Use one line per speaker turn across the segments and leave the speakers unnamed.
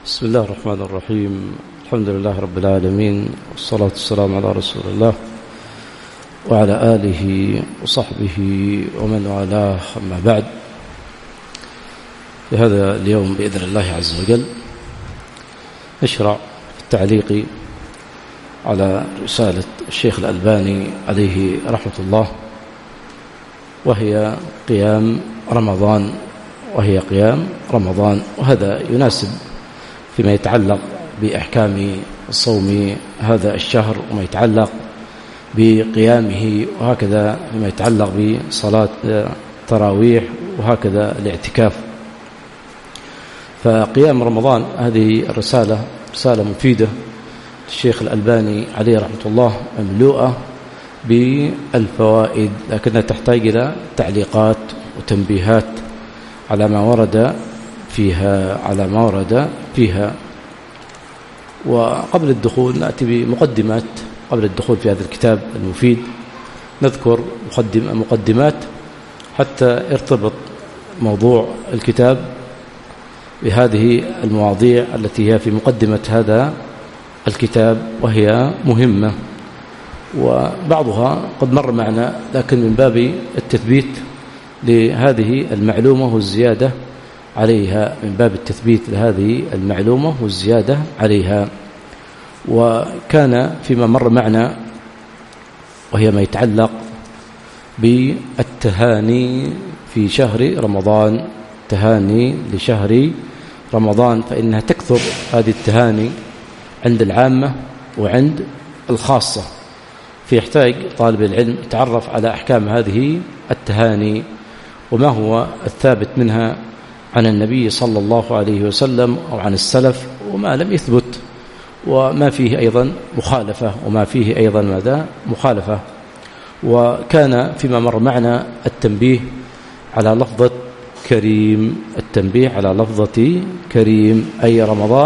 بسم الله الرحمن الرحيم. الحمد لله رب العالمين، والصلاة والسلام على رسول الله وعلى آله وصحبه ومن والاه، أما بعد. في هذا اليوم بإذن الله عز وجل نشرع في التعليق على رسالة الشيخ الألباني عليه رحمة الله، وهي قيام رمضان، وهذا يناسب فيما يتعلق بأحكام الصوم هذا الشهر وما يتعلق بقيامه، وهكذا فيما يتعلق بصلاة التراويح، وهكذا الاعتكاف. فقيام رمضان هذه رسالة مفيدة الشيخ الألباني عليه رحمة الله، مملوءة بالفوائد، لكنها تحتاج إلى تعليقات وتنبيهات على ما ورد فيها. وقبل الدخول نأتي بمقدمات قبل الدخول في هذا الكتاب المفيد، نذكر مقدمات حتى يرتبط موضوع الكتاب بهذه المواضيع التي هي في مقدمة هذا الكتاب، وهي مهمة، وبعضها قد مر معنا، لكن من باب التثبيت لهذه المعلومة والزيادة عليها، وكان فيما مر معنا وهي ما يتعلق بالتهاني في شهر رمضان، تهاني لشهر رمضان، فإنها تكثر هذه التهاني عند العامة وعند الخاصة، فيحتاج طالب العلم يتعرف على أحكام هذه التهاني وما هو الثابت منها عن النبي صلى الله عليه وسلم أو عن السلف، وما لم يثبت، وما فيه أيضا مخالفة. وكان فيما مر معنا التنبيه على لفظة كريم، أي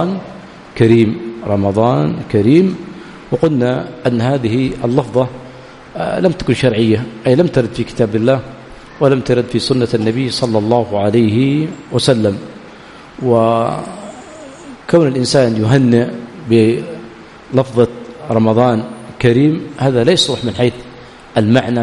رمضان كريم. وقلنا أن هذه اللفظة لم تكن شرعية، أي لم ترد في كتاب الله ولم ترد في سنة النبي صلى الله عليه وسلم. وكون الإنسان يهنئ بلفظة رمضان كريم هذا لا يصلح من حيث المعنى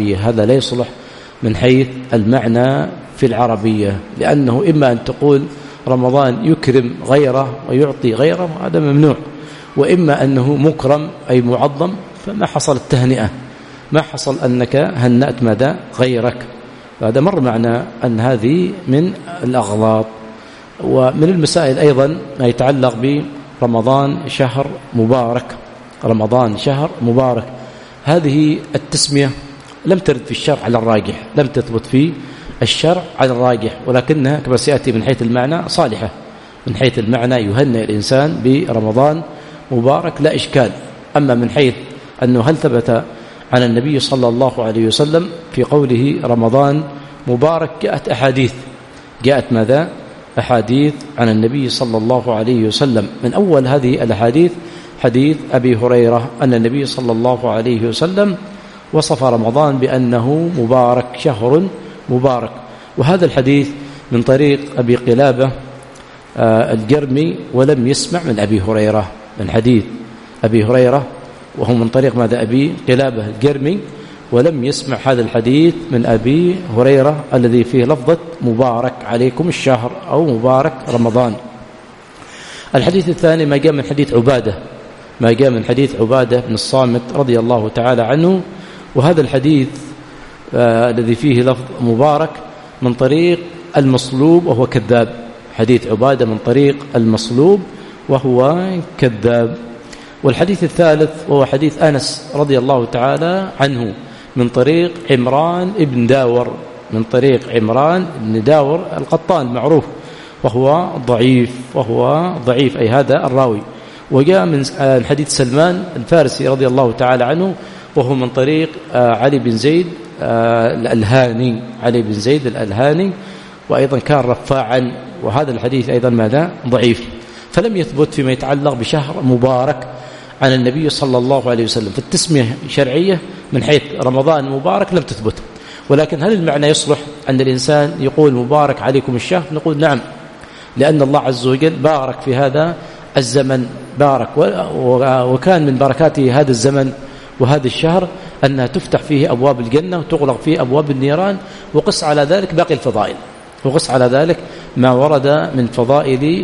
في العربية، لأنه إما أن تقول رمضان يكرم غيره ويعطي غيره، هذا ممنوع، وإما أنه مكرم أي معظم، فما حصل التهنئة، ما حصل أنك هنأت ماذا غيرك. هذا مر معنا أن هذه من الأغلاط. ومن المسائل أيضا ما يتعلق برمضان شهر مبارك، هذه التسمية لم ترد في الشرع على الراجح، لم تثبت في الشرع على الراجح، ولكنها كما سيأتي من حيث المعنى صالحة، من حيث المعنى يهنئ الإنسان برمضان مبارك لا إشكال. أما من حيث أنه هل ثبت عن النبي صلى الله عليه وسلم في قوله رمضان مبارك، جاءت ماذا؟ أحاديث عن النبي صلى الله عليه وسلم. من أول هذه الأحاديث حديث أبي هريرة أن النبي صلى الله عليه وسلم وصف رمضان بأنه مبارك، شهر مبارك. وهذا الحديث من طريق أبي قلابة الجرمي، ولم يسمع من أبي هريرة، من حديث أبي هريرة، وهو من طريق ماذا؟ أبي قلابة الجرمي، ولم يسمع هذا الحديث من أبي هريرة الذي فيه لفظة مبارك عليكم الشهر أو مبارك رمضان. الحديث الثاني ما جاء من حديث عبادة بن الصامت رضي الله تعالى عنه، وهذا الحديث الذي فيه لفظ مبارك من طريق المصلوب وهو كذاب، حديث عبادة من طريق المصلوب وهو كذاب. والحديث الثالث وهو حديث أنس رضي الله تعالى عنه من طريق عمران بن داور القطان المعروف، وهو ضعيف أي هذا الراوي. وجاء من حديث سلمان الفارسي رضي الله تعالى عنه، وهو من طريق علي بن زيد الألهاني، وأيضا كان رفاعا، وهذا الحديث أيضا ماذا؟ ضعيف. فلم يثبت فيما يتعلق بشهر مبارك عن النبي صلى الله عليه وسلم، فالتسمية شرعية من حيث رمضان مبارك لم تثبت. ولكن هل المعنى يصلح أن الإنسان يقول مبارك عليكم الشهر؟ نقول نعم، لأن الله عز وجل بارك في هذا الزمن، بارك وكان من بركات هذا الزمن وهذا الشهر أنها تفتح فيه أبواب الجنة وتغلق فيه أبواب النيران. وقس على ذلك باقي الفضائل، وقس على ذلك ما ورد من فضائل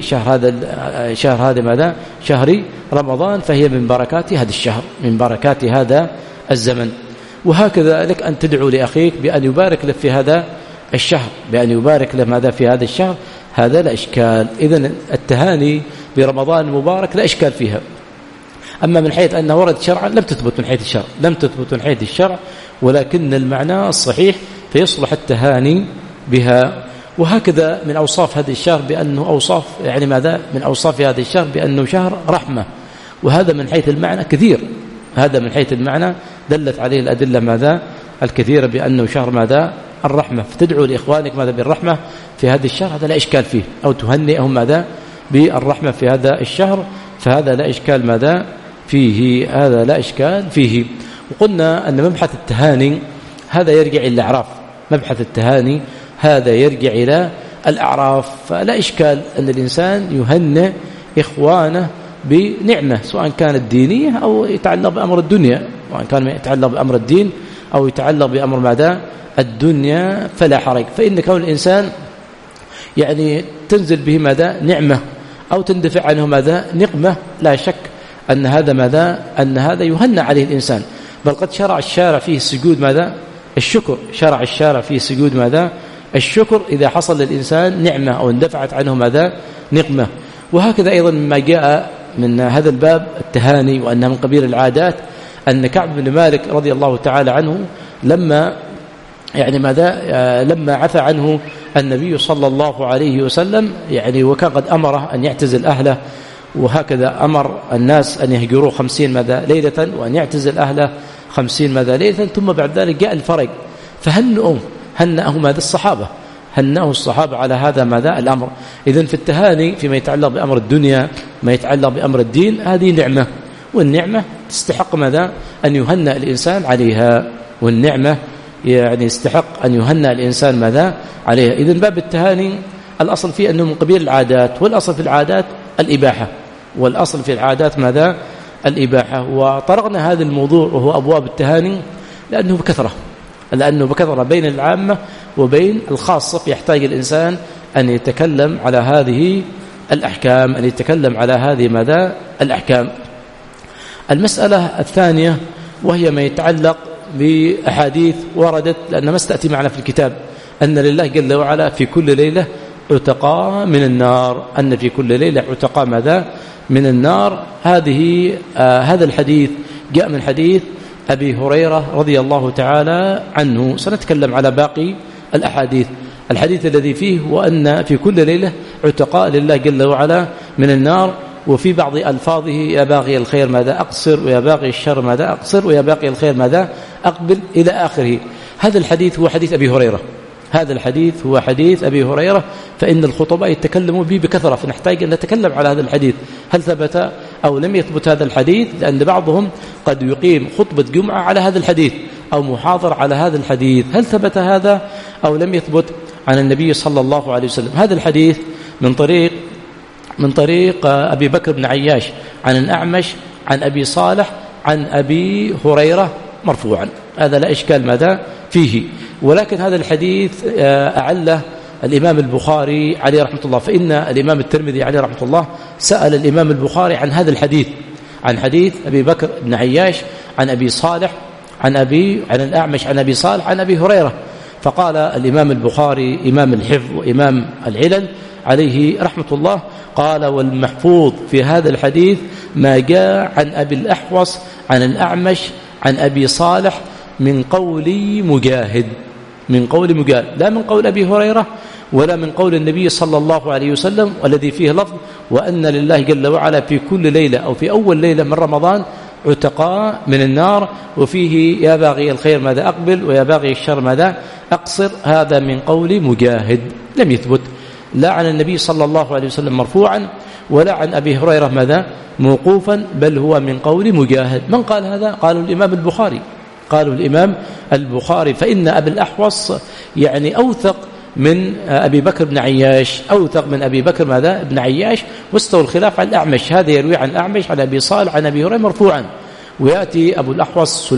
شهر هذا ماذا؟ شهر رمضان، فهي من بركات هذا الشهر، من بركات هذا الزمن. وهكذا لك أن تدعو لأخيك بأن يبارك لك في هذا الشهر، بأن يبارك له ماذا في هذا الشهر، هذا لا إشكال. إذن التهاني برمضان المبارك لا إشكال فيها. أما من حيث أنها ورد شرعا لم تثبت من حيث الشرع، لم تثبت من حيث الشرع، ولكن المعنى الصحيح فيصلح التهاني بها. وهكذا من أوصاف هذا الشهر بأنه أوصاف يعني ماذا؟ من أوصاف هذا الشهر بأنه شهر رحمة، وهذا من حيث المعنى كثير، هذا من حيث المعنى دلت عليه الأدلة ماذا؟ الكثيرة بأنه شهر ماذا؟ الرحمة. فتدعو لإخوانك ماذا؟ بالرحمة في هذا الشهر، هذا لا إشكال فيه، أو تهنئهم ماذا؟ بالرحمة في هذا الشهر، فهذا لا إشكال ماذا؟ فيه، هذا لا إشكال فيه. وقلنا أن مبحث التهاني هذا يرجع إلى الأعراف، مبحث التهاني هذا يرجع إلى الأعراف، فلا إشكال أن الإنسان يهنئ إخوانه بنعمة سواء كانت دينية أو يتعلق بأمر الدنيا، وأن كان يتعلق بأمر الدين أو يتعلق بأمر ماذا؟ الدنيا، فلا حرج. فإن كون الإنسان يعني تنزل به ماذا؟ نعمة، أو تندفع عنه ماذا؟ نقمة، لا شك أن هذا ماذا؟ أن هذا يهنى عليه الإنسان. بل قد شرع الشارع فيه سجود ماذا؟ الشكر، شرع الشارع فيه سجود ماذا؟ الشكر إذا حصل للإنسان نعمة أو اندفعت عنه ماذا؟ نقمة. وهكذا أيضا مما جاء من هذا الباب التهاني وأنها من قبيل العادات، أن كعب بن مالك رضي الله تعالى عنه لما يعني ماذا؟ لما عفى عنه النبي صلى الله عليه وسلم، يعني وكان قد أمره أن يعتزل أهله، وهكذا أمر الناس أن يهجروه 50 ماذا؟ ليلة، وأن يعتزل أهله 50 ماذا؟ ليلة. ثم بعد ذلك جاء الفرج هنأه ماذا؟ الصحابة، هنأه الصحابة على هذا ماذا؟ الأمر. إذن في التهاني فيما يتعلق بأمر الدنيا، ما يتعلق بأمر الدين، هذه نعمة، والنعمة تستحق ماذا؟ أن يهنأ الإنسان عليها، والنعمة يعني يستحق أن يهنأ الإنسان ماذا؟ عليها. إذن باب التهاني الأصل فيه أنه من قبيل العادات، والأصل في العادات الإباحة، والأصل في العادات ماذا؟ الإباحة. وطرقنا هذا الموضوع وهو أبواب التهاني لأنه بكثرة بين العامة وبين الخاصة، يحتاج الإنسان أن يتكلم على هذه الأحكام، أن يتكلم على هذه ماذا؟ الأحكام. المسألة الثانية وهي ما يتعلق بأحاديث وردت، لأن ما ستأتي معنا في الكتاب، أن لله جل وعلا في كل ليلة عتقاء من النار، أن في كل ليلة عتقاء ماذا؟ من النار. هذا الحديث جاء من حديث أبي هريرة رضي الله تعالى عنه. سنتكلم على باقي الأحاديث. الحديث الذي فيه وأن في كل ليلة عتقاء لله جل وعلا من النار، وفي بعض ألفاظه يا باغي الخير ماذا؟ أقصر، ويا باغي الشر ماذا؟ أقصر، ويا باغي الخير ماذا؟ أقبل، إلى آخره. هذا الحديث هو حديث أبي هريرة، هذا الحديث هو حديث أبي هريرة، فإن الخطباء يتكلموا به بكثرة، فنحتاج أن نتكلم على هذا الحديث، هل ثبت أو لم يثبت هذا الحديث، لأن بعضهم قد يقيم خطبة جمعة على هذا الحديث أو محاضرة على هذا الحديث، هل ثبت هذا أو لم يثبت عن النبي صلى الله عليه وسلم. هذا الحديث من طريق أبي بكر بن عياش عن الأعمش عن أبي صالح عن أبي هريرة مرفوعا، هذا لا إشكال ماذا فيه. ولكن هذا الحديث أعله الإمام البخاري عليه رحمة الله، فإن الإمام الترمذي عليه رحمة الله سأل الإمام البخاري عن هذا الحديث، عن حديث أبي بكر بن عياش عن أبي صالح عن الأعمش عن أبي صالح عن أبي هريرة، فقال الإمام البخاري إمام الحفظ وإمام العلل عليه رحمة الله، قال والمحفوظ في هذا الحديث ما جاء عن أبي الأحوص عن الأعمش عن أبي صالح من قول مجاهد، من قول مجاهد، لا من قول أبي هريرة ولا من قول النبي صلى الله عليه وسلم، والذي فيه لفظ وأن لله جل وعلا في كل ليلة أو في أول ليلة من رمضان عتقاء من النار، وفيه يا باغي الخير ماذا؟ أقبل، ويا باغي الشر ماذا؟ أقصر. هذا من قول مجاهد، لم يثبت لا عن النبي صلى الله عليه وسلم مرفوعا ولا عن أبي هريرة ماذا؟ موقوفا، بل هو من قول مجاهد. من قال هذا؟ قالوا الإمام البخاري، قالوا الإمام البخاري، فإن أبي الأحوص يعني أوثق من أبي بكر بن عياش، أوثق من أبي بكر ماذا بن عياش. واستوى الخلاف عن الأعمش، هذا يروي عن الأعمش عن أبي صالح عن أبي هريرة مرفوعا، ويأتي أبو الأحوص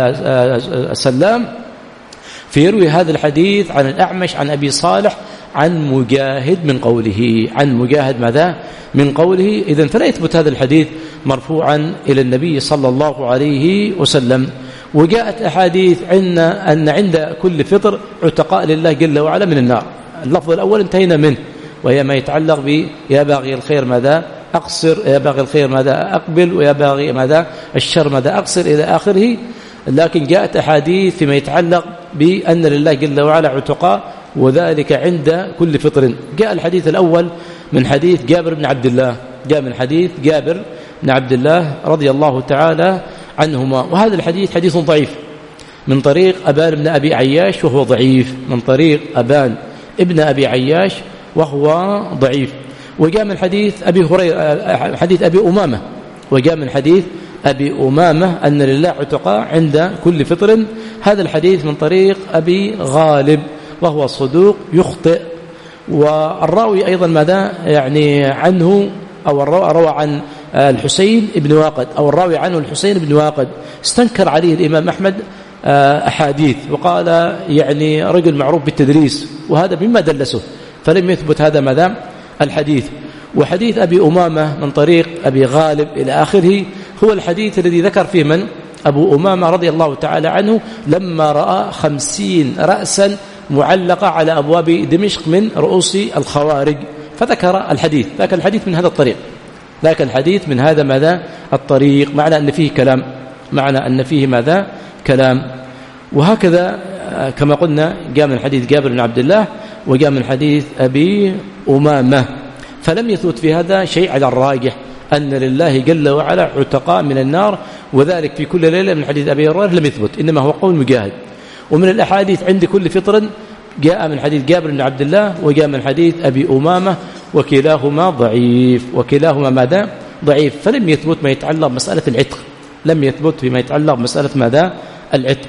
سلام فيروي هذا الحديث عن الأعمش عن أبي صالح عن مجاهد من قوله، عن مجاهد ماذا من قوله. إذن فلا يثبت هذا الحديث مرفوعا إلى النبي صلى الله عليه وسلم. وجاءت أحاديث أن عند كل فطر عتقاء لله جل وعلا من النار. اللفظ الأول انتهينا منه، وهي ما يتعلق ب يا باغي الخير ماذا أقصر، يا باغي الخير ماذا أقبل، ويا باغي ماذا الشر ماذا أقصر إلى آخره. لكن جاءت أحاديث فيما يتعلق بأن لله جل وعلا عتقاء، وذلك عند كل فطر. جاء الحديث الأول من حديث جابر بن عبد الله، جاء من حديث جابر بن عبد الله رضي الله تعالى عنهما، وهذا الحديث حديث ضعيف من طريق أبان بن أبي عياش وهو ضعيف، من طريق أبان ابن أبي عياش وهو ضعيف. وجاء من حديث أبي هريرة حديث أبي أمامة، وجاء من حديث أبي أمامة أن لله عتقاء عند كل فطر. هذا الحديث من طريق أبي غالب وهو صدوق يخطئ. والراوي أيضا ماذا يعني عنه، أو روى عن الحسين بن واقد، أو الراوي عنه الحسين بن واقد، استنكر عليه الإمام أحمد أحاديث وقال يعني رجل معروف بالتدريس، وهذا مما دلسه، فلم يثبت هذا ماذا الحديث. وحديث أبي أمامة من طريق أبي غالب إلى آخره هو الحديث الذي ذكر فيه من أبو أمامة رضي الله تعالى عنه لما رأى 50 رأسا معلقة على أبواب دمشق من رؤوس الخوارج، فذكر الحديث. ذاك الحديث من هذا الطريق، ذاك الحديث من هذا ماذا الطريق، معنى أن فيه كلام، معنى أن فيه ماذا كلام. وهكذا كما قلنا جاء من حديث جابر بن عبد الله، وجاء من حديث أبي أمامة، فلم يثبت في هذا شيء على الراجح أن لله جل وعلا عتقاء من النار، وذلك في كل ليلة من حديث أبي هريرة لم يثبت، إنما هو قول مجاهد. ومن الأحاديث عند كل فطر جاء من حديث جابر بن عبد الله، وجاء من حديث أبي أمامة، وكلاهما ضعيف، وكلاهما ماذا ضعيف. فلم يثبت ما يتعلق بمسألة العتق، لم يثبت فيما يتعلق بمسألة ماذا العتق.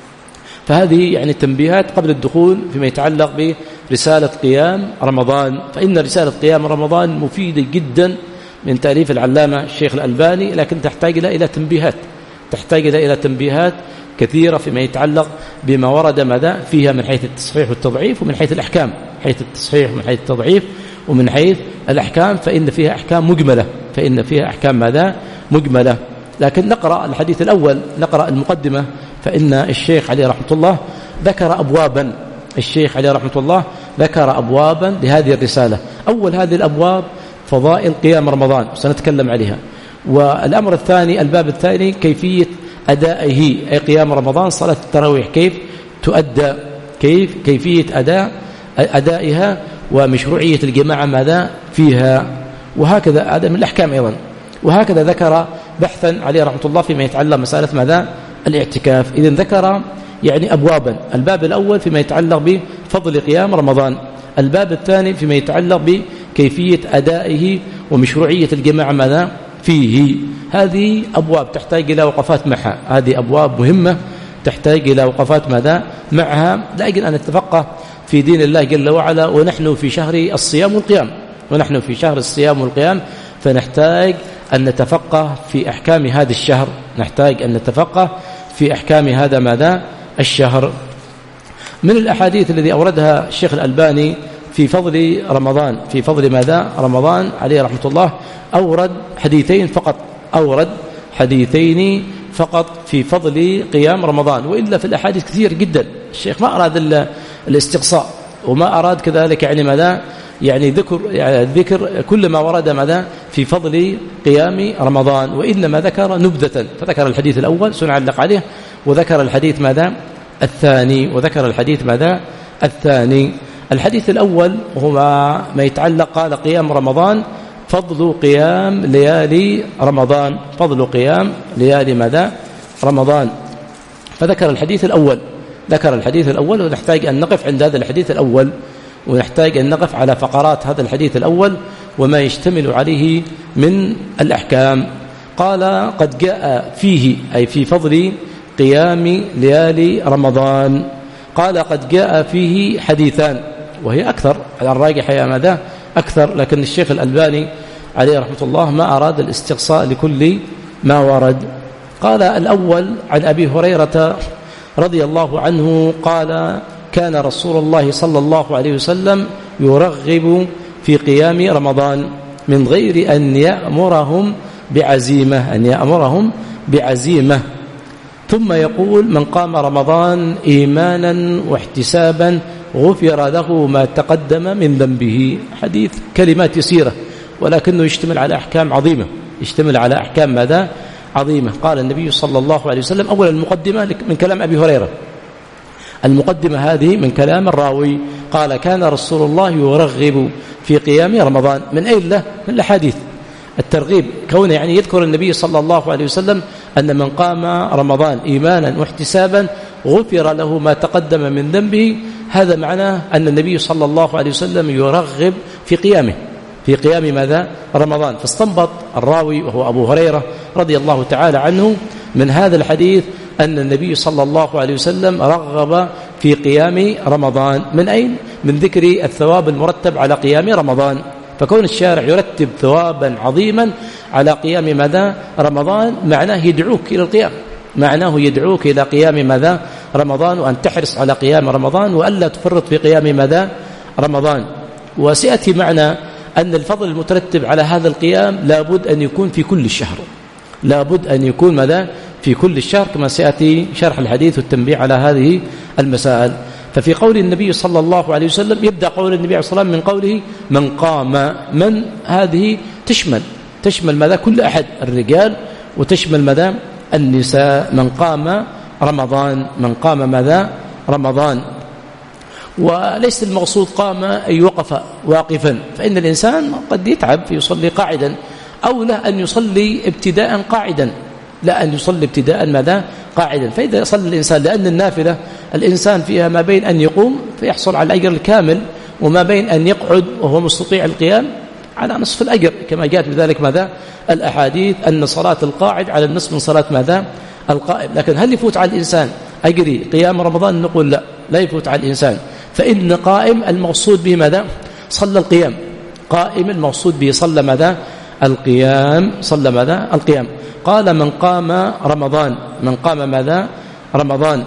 فهذه يعني تنبيهات قبل الدخول فيما يتعلق برسالة قيام رمضان. فإن رسالة قيام رمضان مفيدة جدا من تأليف العلامة الشيخ الألباني، لكن تحتاج إلى تنبيهات، تحتاج إلى تنبيهات كثيرة فيما يتعلق بما ورد ماذا فيها من حيث التصحيح والتضعيف، ومن حيث الأحكام، حيث التصحيح ومن حيث التضعيف ومن حيث الأحكام، فإن فيها أحكام مجملة، فإن فيها أحكام ماذا مجملة. لكن نقرأ الحديث الأول، نقرأ المقدمة. فإن الشيخ عليه رحمة الله ذكر أبوابا، الشيخ عليه رحمة الله ذكر أبوابا لهذه الرسالة. أول هذه الأبواب فضائل قيام رمضان، سنتكلم عليها. والأمر الثاني، الباب الثاني، كيفية أدائه، أي قيام رمضان، صلاة التراويح كيف تؤدى، كيفية أدائها، ومشروعية الجماعة ماذا فيها، وهكذا هذا من الأحكام أيضا. وهكذا ذكر بحثا عليه رحمة الله فيما يتعلق مسألة ماذا الاعتكاف. إذن ذكر يعني أبوابا، الباب الأول فيما يتعلق بفضل قيام رمضان، الباب الثاني فيما يتعلق بكيفية أدائه ومشروعية الجماعة ماذا فيه. هذه أبواب تحتاج إلى وقفات معها، هذه أبواب مهمة تحتاج إلى وقفات ماذا معها، لأجل أن نتفقه في دين الله جل وعلا. ونحن في شهر الصيام والقيام، ونحن في شهر الصيام والقيام، فنحتاج أن نتفقه في أحكام هذا الشهر، نحتاج أن نتفقه في أحكام هذا ماذا الشهر. من الأحاديث الذي أوردها الشيخ الألباني في فضل رمضان، في فضل ماذا رمضان عليه رحمة الله، أورد حديثين فقط، أورد حديثين فقط في فضل قيام رمضان، وإلا في الأحاديث كثير جدا. الشيخ ما أراد الاستقصاء، وما أراد كذلك يعني ماذا يعني ذكر كل ما ورد ماذا في فضل قيام رمضان، وإنما ذكر نبذة. فذكر الحديث الأول سنعلق عليه، وذكر الحديث ماذا الثاني، وذكر الحديث ماذا الثاني. الحديث الأول هو ما يتعلق، قال قيام رمضان فضل قيام ليالي رمضان، فضل قيام ليالي ماذا رمضان. فذكر الحديث الأول، ذكر الحديث الأول، ونحتاج أن نقف عند هذا الحديث الأول، ونحتاج أن نقف على فقرات هذا الحديث الأول وما يشتمل عليه من الأحكام. قال قد جاء فيه، أي في فضل قيام ليالي رمضان، قال قد جاء فيه حديثان، وهي أكثر على الراجح، هي ماذا أكثر، لكن الشيخ الألباني عليه رحمة الله ما أراد الاستقصاء لكل ما ورد. قال الأول عن أبي هريرة رضي الله عنه قال كان رسول الله صلى الله عليه وسلم يرغب في قيام رمضان من غير أن يأمرهم بعزيمة ثم يقول من قام رمضان إيمانا واحتسابا غفر له ما تقدم من ذنبه. حديث كلمات يسيرة ولكنه يشتمل على أحكام عظيمة، يشتمل على أحكام ماذا عظيمة. قال النبي صلى الله عليه وسلم أولا المقدمة من كلام أبي هريرة، المقدمة هذه من كلام الراوي، قال كان رسول الله يرغب في قيام رمضان. من أين له؟ من الأحاديث. الترغيب كونه يعني يذكر النبي صلى الله عليه وسلم أن من قام رمضان إيمانا واحتسابا غفر له ما تقدم من ذنبه، هذا معناه أن النبي صلى الله عليه وسلم يرغب في قيام ماذا رمضان. فاستنبط الراوي وهو أبو هريرة رضي الله تعالى عنه من هذا الحديث أن النبي صلى الله عليه وسلم رغب في قيام رمضان. من أين؟ من ذكر الثواب المرتب على قيام رمضان. فكون الشارع يرتب ثوابا عظيما على قيام ماذا رمضان معناه يدعوك إلى القيام، معناه يدعوك إلى قيام ماذا رمضان، وأن تحرص على قيام رمضان وألا تفرط في قيام ماذا رمضان. وسيأتي معنا أن الفضل المترتب على هذا القيام لابد أن يكون في كل الشهر، لابد أن يكون ماذا في كل الشهر، كما سيأتي شرح الحديث والتنبيه على هذه المسائل. ففي قول النبي صلى الله عليه وسلم يبدأ قول النبي عليه الصلاة والسلام من قوله من قام، من هذه تشمل ماذا كل أحد، الرجال وتشمل ماذا النساء. من قام رمضان، من قام ماذا رمضان. وليس المقصود قام أي وقف واقفا، فإن الإنسان قد يتعب فيصلي قاعدا، أو لا أن يصلي ابتداء قاعدا، لا أن يصلي ابتداء ماذا قاعدا. فإذا يصلي الإنسان، لأن النافلة الإنسان فيها ما بين أن يقوم فيحصل على الأجر الكامل، وما بين أن يقعد وهو مستطيع القيام على نصف الأجر، كما جاءت بذلك ماذا الأحاديث أن صلاة القاعد على النصف من صلاة ماذا القائم. لكن هل يفوت على الإنسان أجري قيام رمضان؟ نقول لا يفوت على الإنسان، فإن قائم المقصود به ماذا صلى القيام، قائم المقصود به صلى ماذا القيام، صلى ماذا القيام. قال من قام رمضان، من قام ماذا رمضان.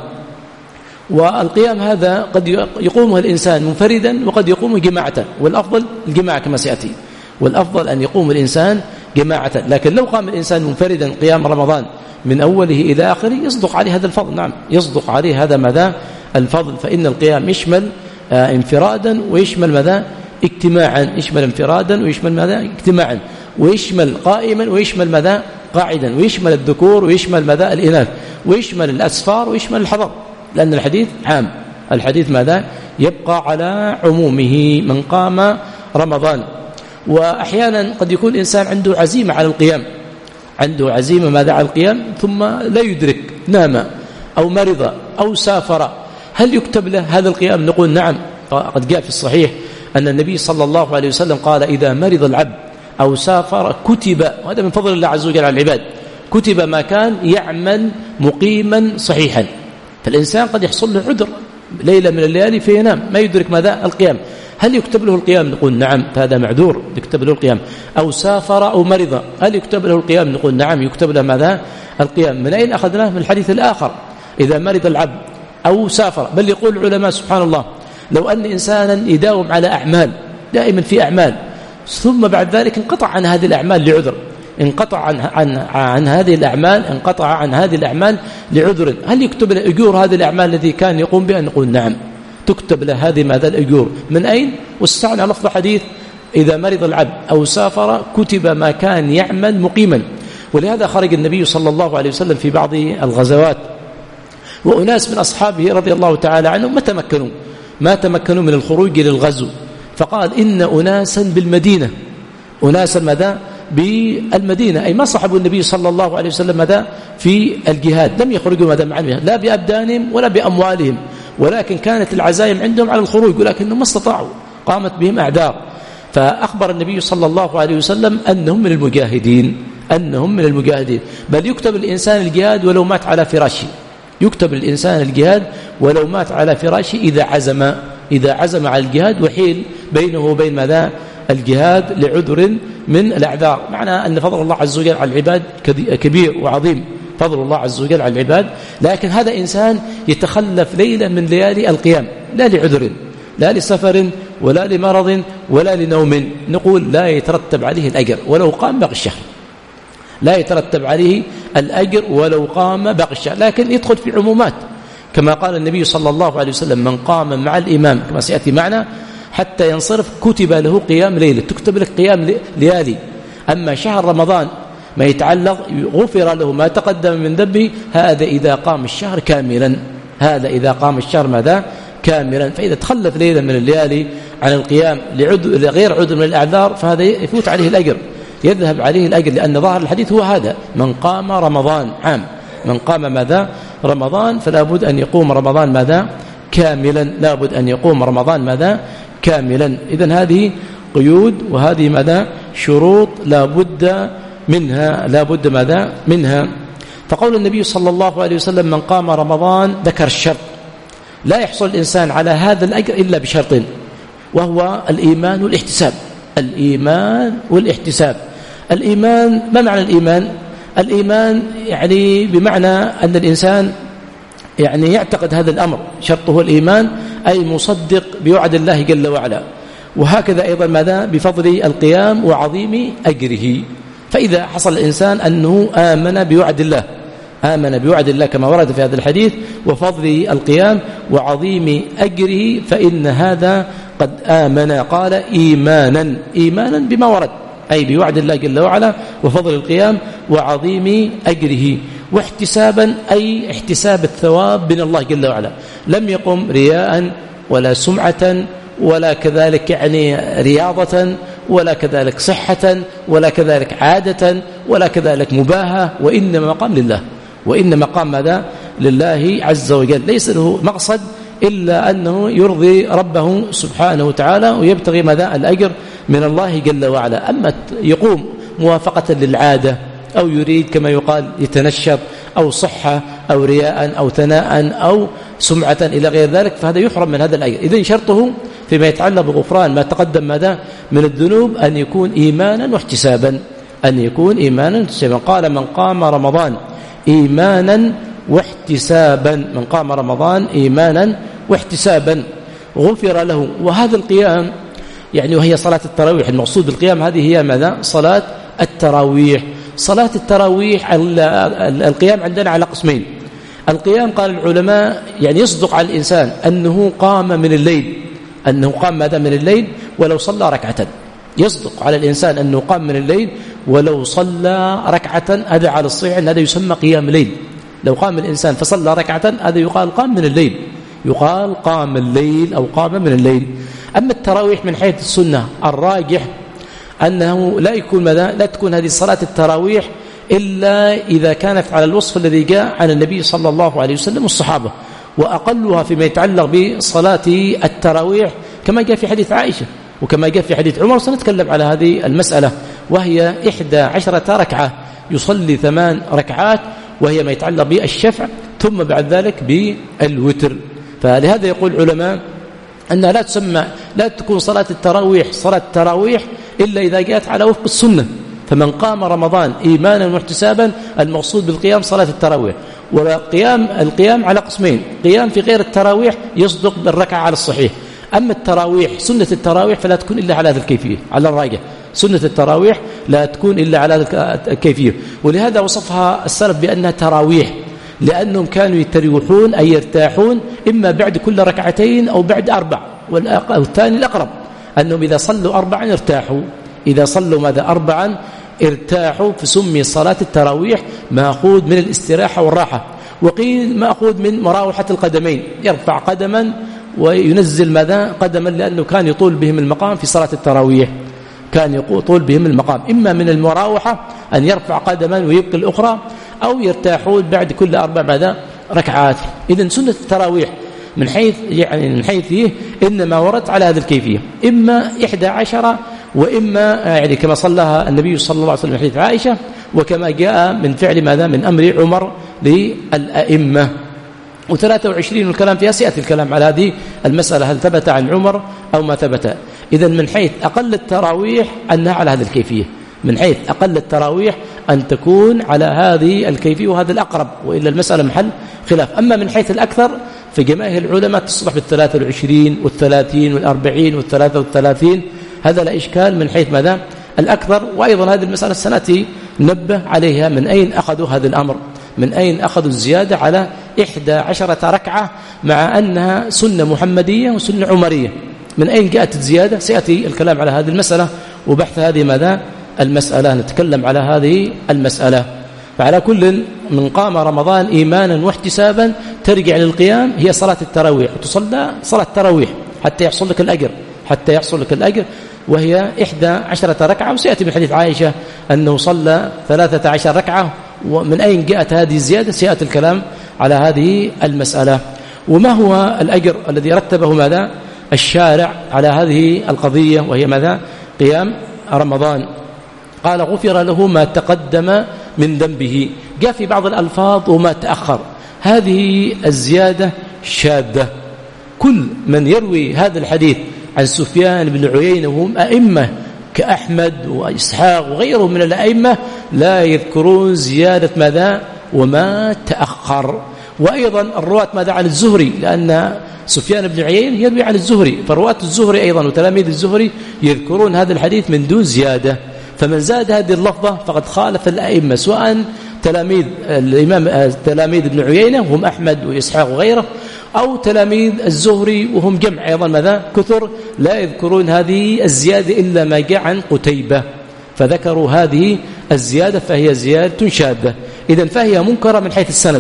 والقيام هذا قد يقومه الإنسان منفردا وقد يقوم جماعة، والأفضل الجماعة كما سيأتي، والأفضل أن يقوم الإنسان جماعة. لكن لو قام الإنسان منفردا قيام رمضان من أوله إلى آخره يصدق عليه هذا الفضل، نعم يصدق عليه هذا ماذا الفضل. فإن القيام يشمل انفرادا ويشمل ماذا اجتماعا، يشمل انفرادا ويشمل ماذا اجتماعا، ويشمل قائما ويشمل ماذا قاعدا، ويشمل الذكور ويشمل ماذا الإناث، ويشمل الأسفار ويشمل الحضر، لأن الحديث عام، الحديث ماذا يبقى على عمومه. من قام رمضان. وأحيانا قد يكون الإنسان عنده عزيمة على القيام، عنده عزيمة ماذا على القيام ثم لا يدرك، نام أو مرض أو سافر، هل يكتب له هذا القيام؟ نقول نعم. قد جاء في الصحيح أن النبي صلى الله عليه وسلم قال إذا مرض العبد أو سافر كتب، وهذا من فضل الله عز وجل على العباد، كتب ما كان يعمل مقيما صحيحا. فالإنسان قد يحصل له عذر ليلة من الليالي فينام ما يدرك ماذا القيام، هل يكتب له القيام؟ نقول نعم، هذا معذور يكتب له القيام. أو سافر أو مرض، هل يكتب له القيام؟ نقول نعم يكتب له ماذا القيام. من أين أخذناه؟ من الحديث الآخر إذا مرض العبد أو سافر. بل يقول العلماء سبحان الله لو أن إنسانا يداوم على أعمال، دائما في أعمال، ثم بعد ذلك انقطع عن هذه الأعمال لعذر، انقطع عن هذه الأعمال، انقطع عن هذه الأعمال لعذر، هل يكتب له أجور هذه الأعمال التي كان يقوم بها؟ نقول نعم تكتب له هذه ماذا الأجور. من أين؟ واستعنا لفظ حديث إذا مرض العبد أو سافر كتب ما كان يعمل مقيما. ولهذا خرج النبي صلى الله عليه وسلم في بعض الغزوات، وأناس من أصحابه رضي الله تعالى عنهم ما تمكنوا من الخروج للغزو، فقال إن أناسا بالمدينة، أناسا ماذا بالمدينة، أي ما صحبوا النبي صلى الله عليه وسلم ماذا في الجهاد، لم يخرجوا ماذا مع الجهاد لا بأبدانهم ولا بأموالهم، ولكن كانت العزائم عندهم على الخروج، ولكنهم ما استطاعوا، قامت بهم أعذار. فأخبر النبي صلى الله عليه وسلم أنهم من المجاهدين، أنهم من المجاهدين. بل يكتب الإنسان الجهاد ولو مات على فراشه، يكتب الإنسان الجهاد ولو مات على فراشه إذا عزم، إذا عزم على الجهاد وحيل بينه وبين ماذا الجهاد لعذر من الأعذار. معنى أن فضل الله عز وجل على العباد كبير وعظيم، فضل الله عز وجل على العباد، لكن هذا إنسان يتخلف ليلة من ليالي القيام لا لعذر، لا لسفر ولا لمرض ولا لنوم، نقول لا يترتب عليه الأجر ولو قام باقي الشهر، لا يترتب عليه الأجر ولو قام باقي الشهر، لكن يدخل في عمومات كما قال النبي صلى الله عليه وسلم: من قام مع الإمام كما سيأتي معنا حتى ينصرف كتب له قيام ليلة، تكتب لك قيام ليالي. أما شهر رمضان ما يتعلق غفر له ما تقدم من ذنبه، هذا إذا قام الشهر كاملا، هذا إذا قام الشهر ماذا كاملا. فإذا تخلف ليلة من الليالي عن القيام لغير عذر من الأعذار فهذا يفوت عليه الأجر، يذهب عليه الأجر، لأن ظاهر الحديث هو هذا: من قام رمضان عام، من قام ماذا رمضان، فلا بد أن يقوم رمضان ماذا كاملا، لا بد أن يقوم رمضان ماذا كاملا. إذن هذه قيود وهذه ماذا شروط لا بد منها، لا بد ماذا منها. فقول النبي صلى الله عليه وسلم: من قام رمضان، ذكر الشرط، لا يحصل الإنسان على هذا الأجر إلا بشرط، وهو الإيمان والاحتساب. الإيمان والاحتساب. الإيمان، ما معنى الإيمان؟ الإيمان يعني بمعنى أن الإنسان يعني يعتقد هذا الأمر، شرطه الإيمان، أي مصدق بوعد الله جل وعلا، وهكذا أيضا ماذا بفضل القيام وعظيم أجره. فإذا حصل الإنسان أنه آمن بوعد الله، آمن بوعد الله كما ورد في هذا الحديث وفضل القيام وعظيم أجره، فإن هذا قد آمن. قال إيمانا، إيمانا بما ورد، أي بوعد الله جل وعلا وفضل القيام وعظيم أجره. واحتسابا، أي احتساب الثواب من الله جل وعلا، لم يقم رياء ولا سمعة ولا كذلك يعني رياضة ولا كذلك صحة ولا كذلك عادة ولا كذلك مباهة، وإنما قام لله، وإنما قام ماذا لله عز وجل، ليس له مقصد إلا أنه يرضي ربه سبحانه وتعالى ويبتغي ماذا الأجر من الله جل وعلا. أما يقوم موافقة للعادة أو يريد كما يقال يتنشط أو صحة أو رياء أو ثناء أو سمعة إلى غير ذلك، فهذا يحرم من هذا الأجر. إذن شرطه فيما يتعلق بغفران ما تقدم ماذا من الذنوب أن يكون إيمانا واحتسابا، أن يكون إيمانا واحتسابا. قال: من قام رمضان إيمانا واحتسابا، من قام رمضان إيمانا واحتسابا غفر له. وهذا القيام يعني وهي صلاة التراويح، المقصود بالقيام هذه هي ماذا صلاة التراويح. صلاة التراويح القيام عندنا على قسمين. القيام قال العلماء يعني يصدق على الإنسان أنه قام من الليل، أنه قام ماذا من الليل ولو صلى ركعة، يصدق على الإنسان أنه قام من الليل ولو صلى ركعة، هذا على الصحيح أن هذا يسمى قيام الليل. لو قام الإنسان فصلى ركعة هذا يقال قام من الليل، يقال قام الليل أو قام من الليل. أما التراويح من حيث السنة الراجح أنه لا يكون ماذا لا تكون هذه صلاة التراويح إلا إذا كانت على الوصف الذي جاء عن النبي صلى الله عليه وسلم والصحابة، وأقلها فيما يتعلق بصلاة التراويح كما جاء في حديث عائشة وكما جاء في حديث عمر. سنتكلم على هذه المسألة، وهي 11 ركعة، يصلي 8 ركعات، وهي ما يتعلق بالشفع، ثم بعد ذلك بالوتر. فلهذا يقول العلماء أنها لا تكون صلاة التراويح إلا إذا جاءت على وفق السنة. فمن قام رمضان إيمانا واحتسابا، المقصود بالقيام صلاة التراويح. والقيام على قسمين: قيام في غير التراويح يصدق بالركعة على الصحيح، أما التراويح سنة التراويح فلا تكون إلا على هذه الكيفية على الراجح، سنة التراويح لا تكون إلا على هذه الكيفية. ولهذا وصفها السلف بأنها تراويح، لأنهم كانوا يتريحون أي يرتاحون إما بعد كل ركعتين أو بعد 4، والثاني الأقرب أنهم إذا صلوا 4 ارتاحوا، إذا صلوا ماذا 4 ارتاحوا، فسمي صلاة التراويح مأخوذ من الاستراحة والراحة. وقيل مأخوذ من مراوحة القدمين، يرفع قدما وينزل ماذا قدما، لأنه كان يطول بهم المقام في صلاة التراويح، كان يطول بهم المقام إما من المراوحة أن يرفع قدما ويبقي الأخرى، أو يرتاحون بعد كل 4 ماذا ركعات. إذن سنة التراويح من حيث إنما ورد على هذه الكيفية، إما 11 وإما يعني كما صلىها النبي صلى الله عليه وسلم في حديث عائشة، وكما جاء من فعل ماذا من أمر عمر للأئمة. و23 والكلام فيها سيأتي الكلام على هذه المسألة، هل ثبت عن عمر أو ما ثبت. إذن من حيث أقل التراويح أنها على هذه الكيفية، من حيث أقل التراويح أن تكون على هذه الكيفية، وهذا الأقرب، وإلا المسألة محل خلاف. أما من حيث الأكثر فجماهير العلماء تصبح بال23 وال30 وال40 وال33، هذا لا إشكال من حيث ماذا الأكثر. وأيضا هذه المسألة سنأتي ننبه عليها، من أين أخذوا هذا الأمر، من أين أخذوا الزيادة على 11 ركعة مع أنها سنة محمدية وسنة عمرية، من أين جاءت الزيادة؟ سيأتي الكلام على هذه المسألة وبحث هذه ماذا المسألة، نتكلم على هذه المسألة. فعلى كل من قام رمضان إيمانا واحتسابا ترجع للقيام هي صلاة التراويح، وتصلى صلاة التراويح حتى يحصل لك الأجر، حتى يحصل لك الأجر، وهي 11 ركعة. وسيأتي من حديث عائشة أنه صلى 13 ركعة. ومن أين جاءت هذه الزيادة؟ سيأتي الكلام على هذه المسألة. وما هو الأجر الذي رتبه ماذا الشارع على هذه القضية، وهي ماذا قيام رمضان؟ قال غفر له ما تقدم من ذنبه. جاء في بعض الألفاظ وما تأخر، هذه الزيادة شاذة. كل من يروي هذا الحديث عن سفيان بن عيينة وهم أئمة كأحمد وإسحاق وغيرهم من الأئمة لا يذكرون زيادة ماذا وما تأخر. وأيضا الرواة ماذا عن الزهري، لأن سفيان بن عيينة يروي عن الزهري، فرواة الزهري أيضا وتلاميذ الزهري يذكرون هذا الحديث من دون زيادة. فمن زاد هذه اللفظة فقد خالف الأئمة، سواء تلاميذ الإمام تلاميذ ابن عيينة وهم أحمد وإسحاق وغيره، أو تلاميذ الزهري وهم جمع أيضا ماذا كثر لا يذكرون هذه الزيادة إلا ما جاء عن قتيبة، فذكروا هذه الزيادة فهي زيادة شاذة. إذن فهي منكرة من حيث السند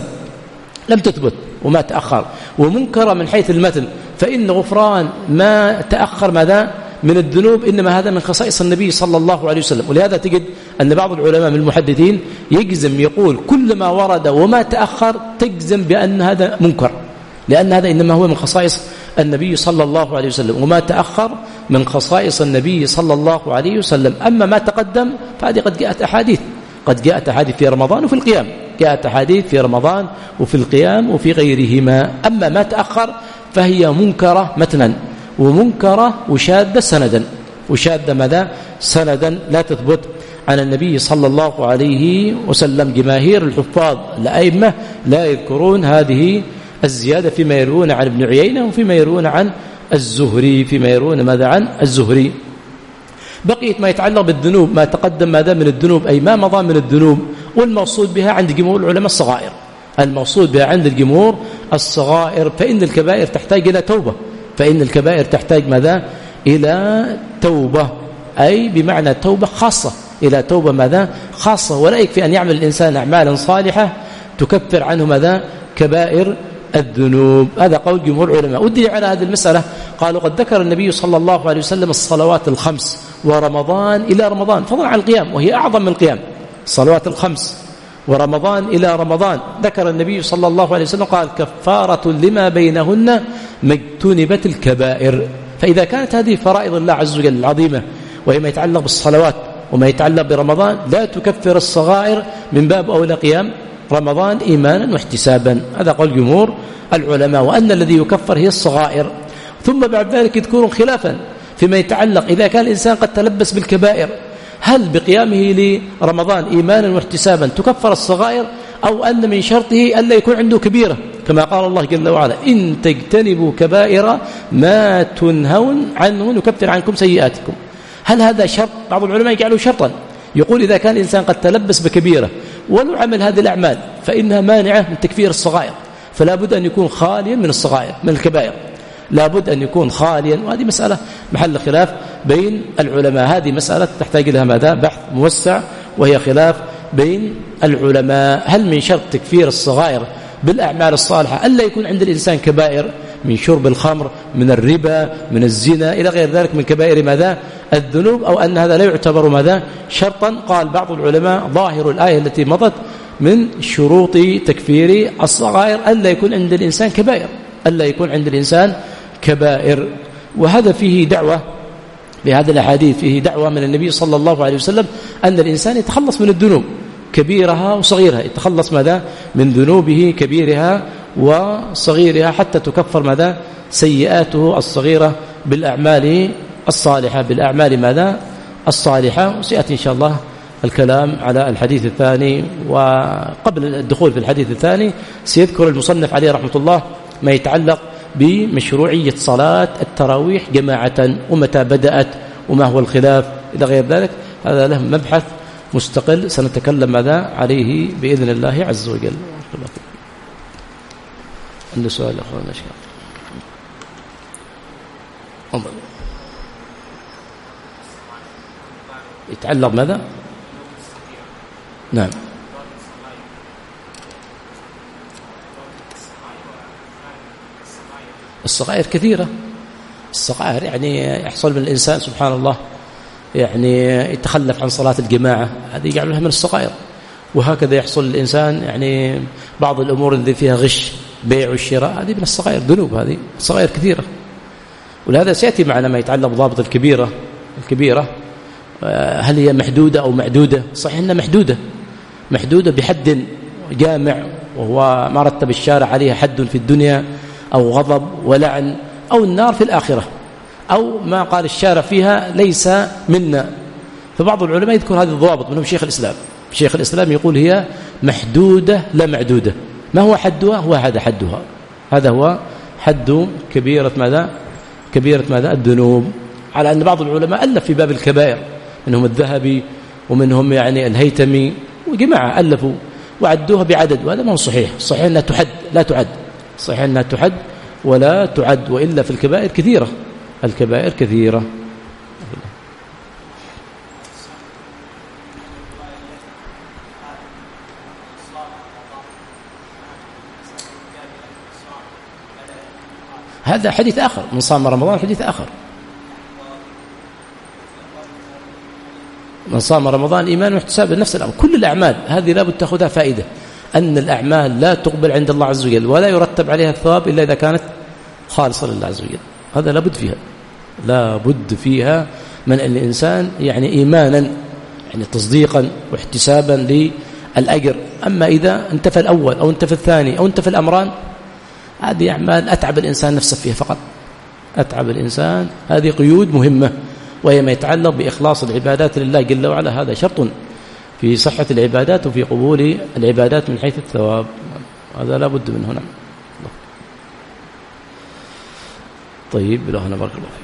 لم تثبت وما تأخر، ومنكرة من حيث المتن، فإن غفران ما تأخر ماذا من الذنوب إنما هذا من خصائص النبي صلى الله عليه وسلم. ولهذا تجد أن بعض العلماء من المحدثين يجزم يقول كل ما ورد وما تأخر تجزم بأن هذا منكر، لأن هذا إنما هو من خصائص النبي صلى الله عليه وسلم، وما تأخر من خصائص النبي صلى الله عليه وسلم. أما ما تقدم فهذه قد جاءت أحاديث، قد جاءت أحاديث في رمضان وفي القيام، جاءت أحاديث في رمضان وفي القيام وفي غيرهما. أما ما تأخر فهي منكرة متنا ومنكرة وشاذة سندا، وشاذة ماذا سندا لا تثبت عن النبي صلى الله عليه وسلم. جماهير الحفاظ الأئمة لا يذكرون هذه الزيادة فيما يروون عن ابن عيينة وفيما يروون عن الزهري، فيما يروون ماذا عن الزهري. بقيت ما يتعلق بالذنوب، ما تقدم ماذا من الذنوب أي ما مضى من الذنوب، والمقصود بها عند جمهور العلماء الصغائر، المقصود بها عند الجمهور الصغائر. فإن الكبائر تحتاج إلى توبة، فإن الكبائر تحتاج ماذا إلى توبة، أي بمعنى توبة خاصة، إلى توبة ماذا خاصة. ولا يكفي أن يعمل الإنسان أعمالا صالحة تكفر عنه ماذا كبائر الذنوب. هذا قول جمهور العلماء. ودي على هذه المسألة قالوا قد ذكر النبي صلى الله عليه وسلم الصلوات الخمس ورمضان إلى رمضان فضلا عن القيام، وهي أعظم من القيام، الصلوات الخمس ورمضان إلى رمضان. ذكر النبي صلى الله عليه وسلم قال كفارة لما بينهن ما اجتنبت الكبائر. فإذا كانت هذه فرائض الله عز وجل العظيمة وهي ما يتعلق بالصلوات وما يتعلق برمضان لا تكفر الصغائر، من باب أولى قيام رمضان إيمانا واحتسابا. هذا قول جمهور العلماء، وأن الذي يكفر هي الصغائر. ثم بعد ذلك يذكرون خلافا فيما يتعلق إذا كان الإنسان قد تلبس بالكبائر، هل بقيامه لرمضان إيمانا واحتسابا تكفر الصغائر، أو أن من شرطه ألا يكون عنده كبيرة، كما قال الله جل وعلا إن تجتنبوا كبائر ما تنهون عنه نكفر عنكم سيئاتكم. هل هذا شرط؟ بعض العلماء يجعله شرطا، يقول إذا كان الإنسان قد تلبس بكبيرة ولو عمل هذه الأعمال فإنها مانعة من تكفير الصغائر، فلا بد أن يكون خاليا من الصغائر من الكبائر، لا بد أن يكون خاليا. وهذه مسألة محل خلاف بين العلماء، هذه مسألة تحتاج لها ماذا بحث موسع، وهي خلاف بين العلماء. هل من شرط تكفير الصغائر بالأعمال الصالحة ألا يكون عند الإنسان كبائر من شرب الخمر، من الربا، من الزنا إلى غير ذلك من كبائر ماذا الذنوب، أو أن هذا لا يعتبر ماذا شرطا؟ قال بعض العلماء ظاهر الآية التي مضت من شروط تكفير الصغائر ألا يكون عند الإنسان كبائر، ألا يكون عند الإنسان كبائر. وهذا فيه دعوة، بهذا الأحاديث فيه دعوة من النبي صلى الله عليه وسلم أن الإنسان يتخلص من الذنوب كبيرها وصغيرها، يتخلص ماذا من ذنوبه كبيرها وصغيرها حتى تكفر ماذا سيئاته الصغيرة بالأعمال الصالحة، بالأعمال ماذا الصالحة. وسيأتي إن شاء الله الكلام على الحديث الثاني. وقبل الدخول في الحديث الثاني سيذكر المصنف عليه رحمة الله ما يتعلق بمشروعية صلاة التراويح جماعة، ومتى بدأت، وما هو الخلاف إلى غير ذلك. هذا له مبحث مستقل سنتكلم ماذا عليه بإذن الله عز وجل. عنده سؤال أخوان أشكال يتعلق ماذا؟ نعم. الصغائر كثيرة، الصغائر يعني يحصل من الإنسان سبحان الله يعني يتخلف عن صلاة الجماعة، هذه يجعلها من الصغائر. وهكذا يحصل للإنسان يعني بعض الأمور التي فيها غش، بيع والشراء، هذه من الصغائر، ذنوب، هذه صغائر كثيرة. ولهذا سيأتي معنا ما يتعلق بضابط الكبيرة هل هي محدودة أو معدودة؟ صحيح أنها محدودة بحد جامع، وهو ما رتب الشارع عليها حد في الدنيا أو غضب ولعن أو النار في الآخرة، أو ما قال الشارع فيها ليس منا. فبعض العلماء يذكر هذه الضوابط، منهم شيخ الإسلام يقول هي محدودة لا معدودة. ما هو حدها؟ هو هذا حدها، هذا هو حد كبيرة ماذا الذنوب. على أن بعض العلماء ألف في باب الكبائر، منهم الذهبي ومنهم يعني الهيتمي وجماعة ألفوا وعدوها بعدد، وهذا ما هو صحيح. صحيح أنها تحد لا تعد، صحيح أنها تحد ولا تعد، وإلا في الكبائر كثيرة، الكبائر كثيرة. هذا حديث آخر، من صام رمضان حديث آخر. من صام رمضان إيمان واحتساب نفس الأمر. كل الأعمال هذه لا بد تأخذها فائدة، أن الأعمال لا تقبل عند الله عز وجل ولا يرتب عليها الثواب إلا إذا كانت خالصة لله عز وجل. هذا لا بد فيها من الإنسان يعني إيمانا، يعني تصديقا واحتسابا للأجر. أما إذا انتفى الأول أو انتفى الثاني أو انتفى الأمران، هذه أعمال أتعب الإنسان نفسه فيها فقط، أتعب الإنسان. هذه قيود مهمة، وهي ما يتعلق بإخلاص العبادات لله جل وعلا. هذا شرط في صحة العبادات وفي قبول العبادات من حيث الثواب، هذا لا بد منه. طيب، إلهنا بارك الله فيك.